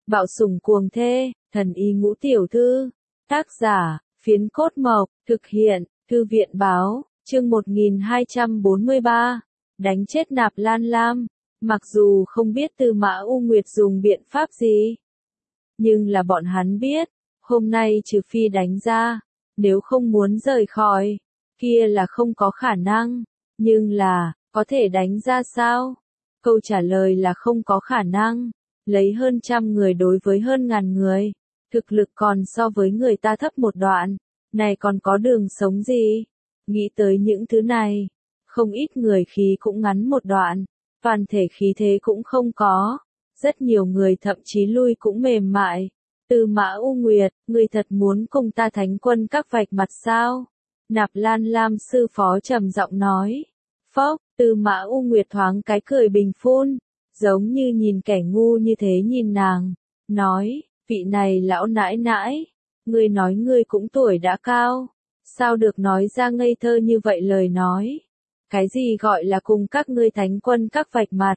Bạo sủng cuồng thê, thần y ngũ tiểu thư. Tác giả, Phiến Cốt Mộc, thực hiện, Thư viện báo, chương 1243. Đánh chết Nạp Lan Lam. Mặc dù không biết Tư Mã U Nguyệt dùng biện pháp gì, nhưng là bọn hắn biết, hôm nay trừ phi đánh ra, nếu không muốn rời khỏi, kia là không có khả năng. Nhưng là, có thể đánh ra sao? Câu trả lời là không có khả năng. Lấy hơn trăm người đối với hơn ngàn người, thực lực còn so với người ta thấp một đoạn, này còn có đường sống gì? Nghĩ tới những thứ này, không ít người khí cũng ngắn một đoạn, toàn thể khí thế cũng không có, rất nhiều người thậm chí lui cũng mềm mại. Tư Mã U Nguyệt, ngươi thật muốn cùng ta thánh quân các vạch mặt sao? Nạp Lan Lam sư phó trầm giọng nói. Phốc, Tư Mã U Nguyệt thoáng cái cười bình phun, giống như nhìn kẻ ngu như thế nhìn nàng, nói, vị này lão nãi nãi, ngươi nói ngươi cũng tuổi đã cao, sao được nói ra ngây thơ như vậy lời nói? Cái gì gọi là cùng các ngươi thánh quân các vạch mặt?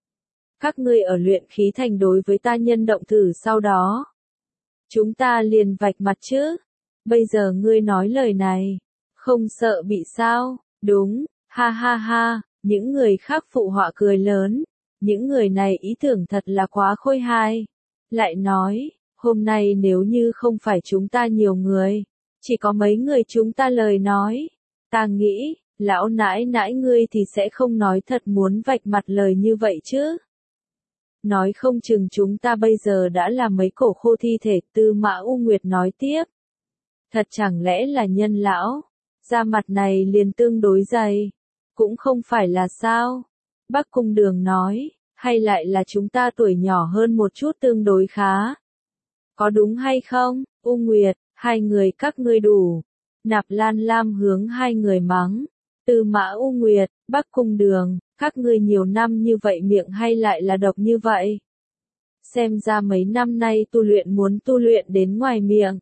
Các ngươi ở luyện khí thành đối với ta nhân động thử sau đó, chúng ta liền vạch mặt chứ? Bây giờ ngươi nói lời này, không sợ bị sao? Đúng, ha ha ha, những người khác phụ họa cười lớn. Những người này ý tưởng thật là quá khôi hài. Lại nói, hôm nay nếu như không phải chúng ta nhiều người, chỉ có mấy người chúng ta lời nói, ta nghĩ, lão nãi nãi ngươi thì sẽ không nói thật muốn vạch mặt lời như vậy chứ. Nói không chừng chúng ta bây giờ đã là mấy cổ khô thi thể. Tư Mã U Nguyệt nói tiếp. Thật chẳng lẽ là nhân lão, da mặt này liền tương đối dày, cũng không phải là sao? Bắc Cung Đường nói, hay lại là chúng ta tuổi nhỏ hơn một chút tương đối khá? Có đúng hay không? U Nguyệt, hai người các ngươi đủ. Nạp Lan Lam hướng hai người mắng. Tư Mã U Nguyệt, Bắc Cung Đường, các ngươi nhiều năm như vậy miệng hay lại là độc như vậy? Xem ra mấy năm nay tu luyện muốn tu luyện đến ngoài miệng.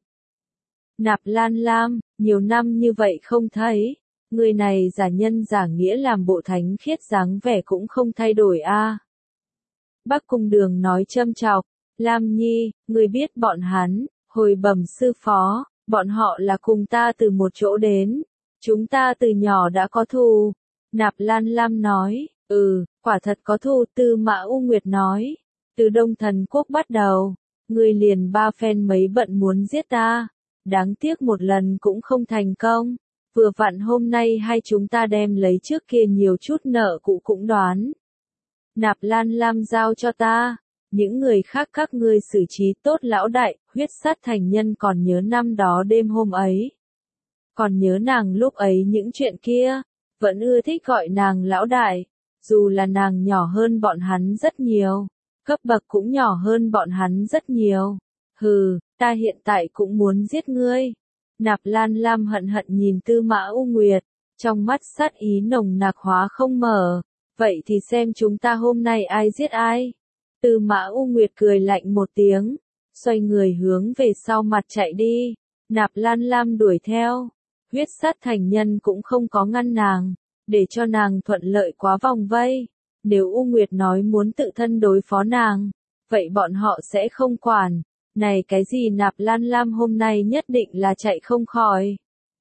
Nạp Lan Lam, nhiều năm như vậy không thấy. Người này giả nhân giả nghĩa làm bộ thánh khiết dáng vẻ cũng không thay đổi a. Bắc Cung Đường nói châm chọc, Lam Nhi, người biết bọn hắn, hồi bẩm sư phó, bọn họ là cùng ta từ một chỗ đến, chúng ta từ nhỏ đã có thù. Nạp Lan Lam nói, quả thật có thù. Tư Mã U Nguyệt nói, từ Đông Thần Quốc bắt đầu, người liền ba phen mấy bận muốn giết ta, đáng tiếc một lần cũng không thành công. Vừa vặn hôm nay hai chúng ta đem lấy trước kia nhiều chút nợ cũ cũng đoán. Nạp Lan Lam giao cho ta, những người khác các ngươi xử trí tốt lão đại. Huyết Sát Thành Nhân còn nhớ năm đó đêm hôm ấy. Còn nhớ nàng lúc ấy những chuyện kia, vẫn ưa thích gọi nàng lão đại, dù là nàng nhỏ hơn bọn hắn rất nhiều, cấp bậc cũng nhỏ hơn bọn hắn rất nhiều. Hừ, ta hiện tại cũng muốn giết ngươi. Nạp Lan Lam hận hận nhìn Tư Mã U Nguyệt, trong mắt sát ý nồng nặc hóa không mở. Vậy thì xem chúng ta hôm nay ai giết ai. Tư Mã U Nguyệt cười lạnh một tiếng, xoay người hướng về sau mặt chạy đi. Nạp Lan Lam đuổi theo. Huyết Sát Thành Nhân cũng không có ngăn nàng, để cho nàng thuận lợi quá vòng vây. Nếu U Nguyệt nói muốn tự thân đối phó nàng, vậy bọn họ sẽ không quản. Này cái gì Nạp Lan Lam hôm nay nhất định là chạy không khỏi.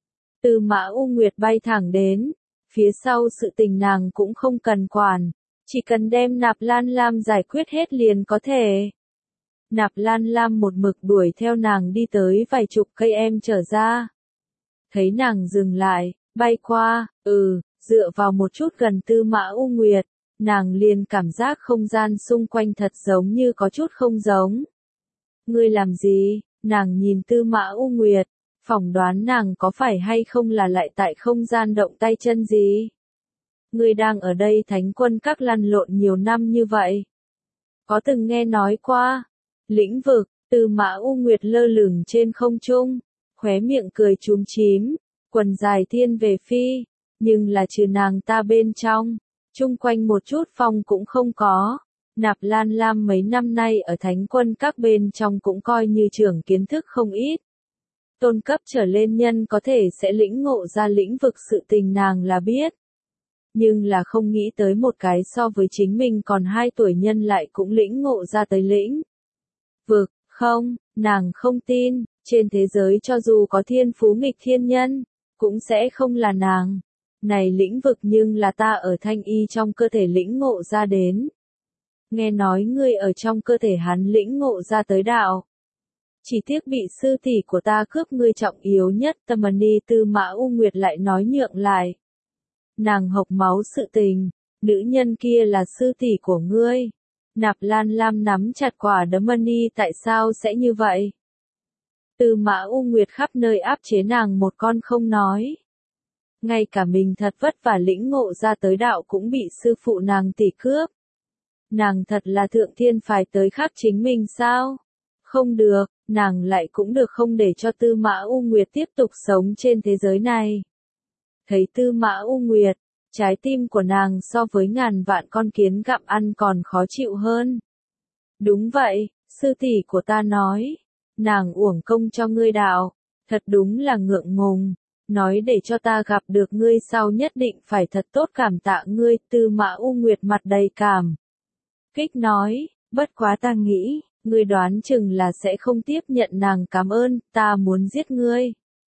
Tư Mã U Nguyệt bay thẳng đến, phía sau sự tình nàng cũng không cần quản, chỉ cần đem Nạp Lan Lam giải quyết hết liền có thể. Nạp Lan Lam một mực đuổi theo nàng đi tới vài chục cây em trở ra. Thấy nàng dừng lại, bay qua, dựa vào một chút gần Tư Mã U Nguyệt, nàng liền cảm giác không gian xung quanh thật giống như có chút không giống. Ngươi làm gì? Nàng nhìn Tư Mã U Nguyệt, phỏng đoán nàng có phải hay không là lại tại không gian động tay chân gì? Ngươi đang ở đây thánh quân các lăn lộn nhiều năm như vậy. Có từng nghe nói qua? Lĩnh vực. Tư Mã U Nguyệt lơ lửng trên không trung, khóe miệng cười chúm chím, quần dài thiên về phi, nhưng là trừ nàng ta bên trong, chung quanh một chút phong cũng không có. Nạp Lan Lam mấy năm nay ở thánh quân các bên trong cũng coi như trưởng kiến thức không ít. Tôn cấp trở lên nhân có thể sẽ lĩnh ngộ ra lĩnh vực sự tình nàng là biết. Nhưng là không nghĩ tới một cái so với chính mình còn 2 tuổi nhân lại cũng lĩnh ngộ ra tới lĩnh vực, không, nàng không tin, trên thế giới cho dù có thiên phú nghịch thiên nhân, cũng sẽ không là nàng. Này lĩnh vực nhưng là ta ở thanh y trong cơ thể lĩnh ngộ ra đến. Nghe nói ngươi ở trong cơ thể hắn lĩnh ngộ ra tới đạo. Chỉ tiếc bị sư tỷ của ta cướp ngươi trọng yếu nhất. Tamani Tư Mã U Nguyệt lại nói nhượng lại. Nàng hộc máu sự tình, nữ nhân kia là sư tỷ của ngươi. Nạp Lan Lam nắm chặt quả đấm Mani, tại sao sẽ như vậy? Tư Mã U Nguyệt khắp nơi áp chế nàng một con không nói. Ngay cả mình thật vất vả lĩnh ngộ ra tới đạo cũng bị sư phụ nàng tỷ cướp. Nàng thật là thượng thiên phải tới khắc chính mình sao? Không được, nàng lại cũng được không để cho Tư Mã U Nguyệt tiếp tục sống trên thế giới này. Thấy Tư Mã U Nguyệt, trái tim của nàng so với ngàn vạn con kiến gặm ăn còn khó chịu hơn. Đúng vậy, sư tỷ của ta nói, nàng uổng công cho ngươi đạo, thật đúng là ngượng ngùng, nói để cho ta gặp được ngươi sau nhất định phải thật tốt cảm tạ ngươi. Tư Mã U Nguyệt mặt đầy cảm kích nói, bất quá ta nghĩ, ngươi đoán chừng là sẽ không tiếp nhận nàng cảm ơn, ta muốn giết ngươi.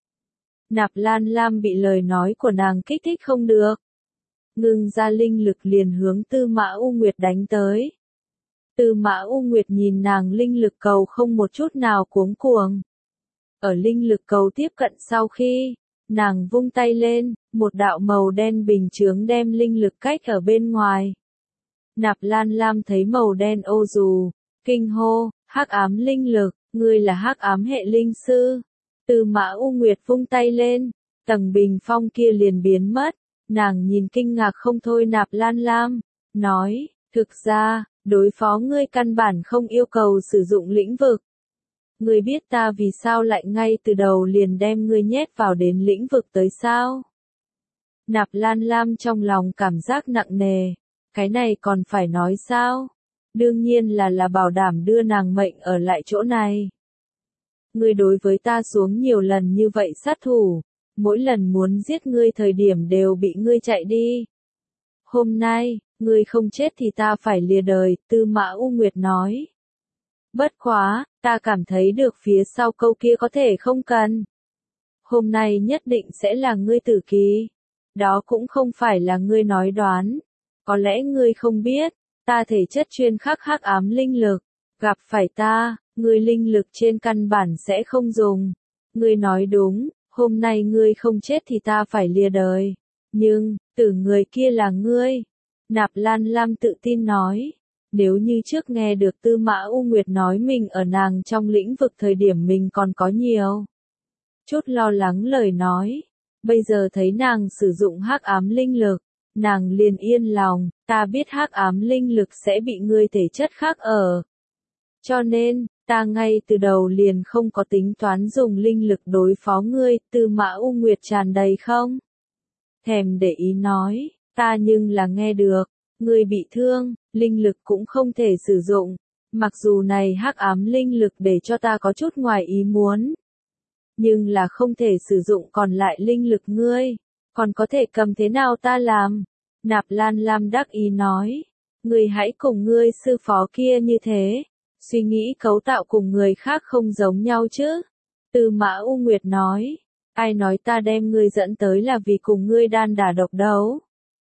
Nạp Lan Lam bị lời nói của nàng kích thích không được. Ngưng ra linh lực liền hướng Tư Mã U Nguyệt đánh tới. Tư Mã U Nguyệt nhìn nàng linh lực cầu không một chút nào cuống cuồng. Ở linh lực cầu tiếp cận sau khi, nàng vung tay lên, một đạo màu đen bình chướng đem linh lực cách ở bên ngoài. Nạp Lan Lam thấy màu đen ô dù, kinh hô, hắc ám linh lực, ngươi là hắc ám hệ linh sư. Tư Mã U Nguyệt vung tay lên, tầng bình phong kia liền biến mất, nàng nhìn kinh ngạc không thôi Nạp Lan Lam, nói, thực ra, đối phó ngươi căn bản không yêu cầu sử dụng lĩnh vực. Ngươi biết ta vì sao lại ngay từ đầu liền đem ngươi nhét vào đến lĩnh vực tới sao? Nạp Lan Lam trong lòng cảm giác nặng nề, cái này còn phải nói sao? Đương nhiên là bảo đảm đưa nàng mệnh ở lại chỗ này. Ngươi đối với ta xuống nhiều lần như vậy sát thủ, mỗi lần muốn giết ngươi thời điểm đều bị ngươi chạy đi. Hôm nay, ngươi không chết thì ta phải lìa đời, Tư Mã U Nguyệt nói. Bất quá, ta cảm thấy được phía sau câu kia có thể không cần. Hôm nay nhất định sẽ là ngươi tử kỳ. Đó cũng không phải là ngươi nói đoán. Có lẽ ngươi không biết, ta thể chất chuyên khắc hắc ám linh lực. Gặp phải ta, ngươi linh lực trên căn bản sẽ không dùng. Ngươi nói đúng, hôm nay ngươi không chết thì ta phải lìa đời. Nhưng, tử người kia là ngươi. Nạp Lan Lam tự tin nói. Nếu như trước nghe được Tư Mã U Nguyệt nói mình ở nàng trong lĩnh vực thời điểm mình còn có nhiều chút lo lắng lời nói. Bây giờ thấy nàng sử dụng hắc ám linh lực, nàng liền yên lòng, ta biết hắc ám linh lực sẽ bị ngươi thể chất khác ở. Cho nên, ta ngay từ đầu liền không có tính toán dùng linh lực đối phó ngươi. Tư Mã U Nguyệt tràn đầy không thèm để ý nói, ta nhưng là nghe được, ngươi bị thương, linh lực cũng không thể sử dụng. Mặc dù này hắc ám linh lực để cho ta có chút ngoài ý muốn, nhưng là không thể sử dụng còn lại linh lực ngươi, còn có thể cầm thế nào ta làm? Nạp Lan Lam đắc ý nói, ngươi hãy cùng ngươi sư phó kia như thế, suy nghĩ cấu tạo cùng người khác không giống nhau chứ. Tư Mã U Nguyệt nói, ai nói ta đem ngươi dẫn tới là vì cùng ngươi đan đả độc đấu.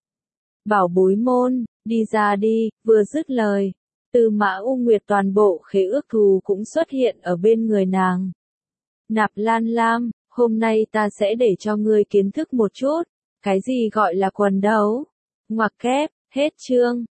Bảo bối môn, đi ra đi, vừa dứt lời, Tư Mã U Nguyệt toàn bộ khế ước thù cũng xuất hiện ở bên người nàng. Nạp Lan Lam, hôm nay ta sẽ để cho ngươi kiến thức một chút, cái gì gọi là quần đấu. Ngoặc kép, hết chương.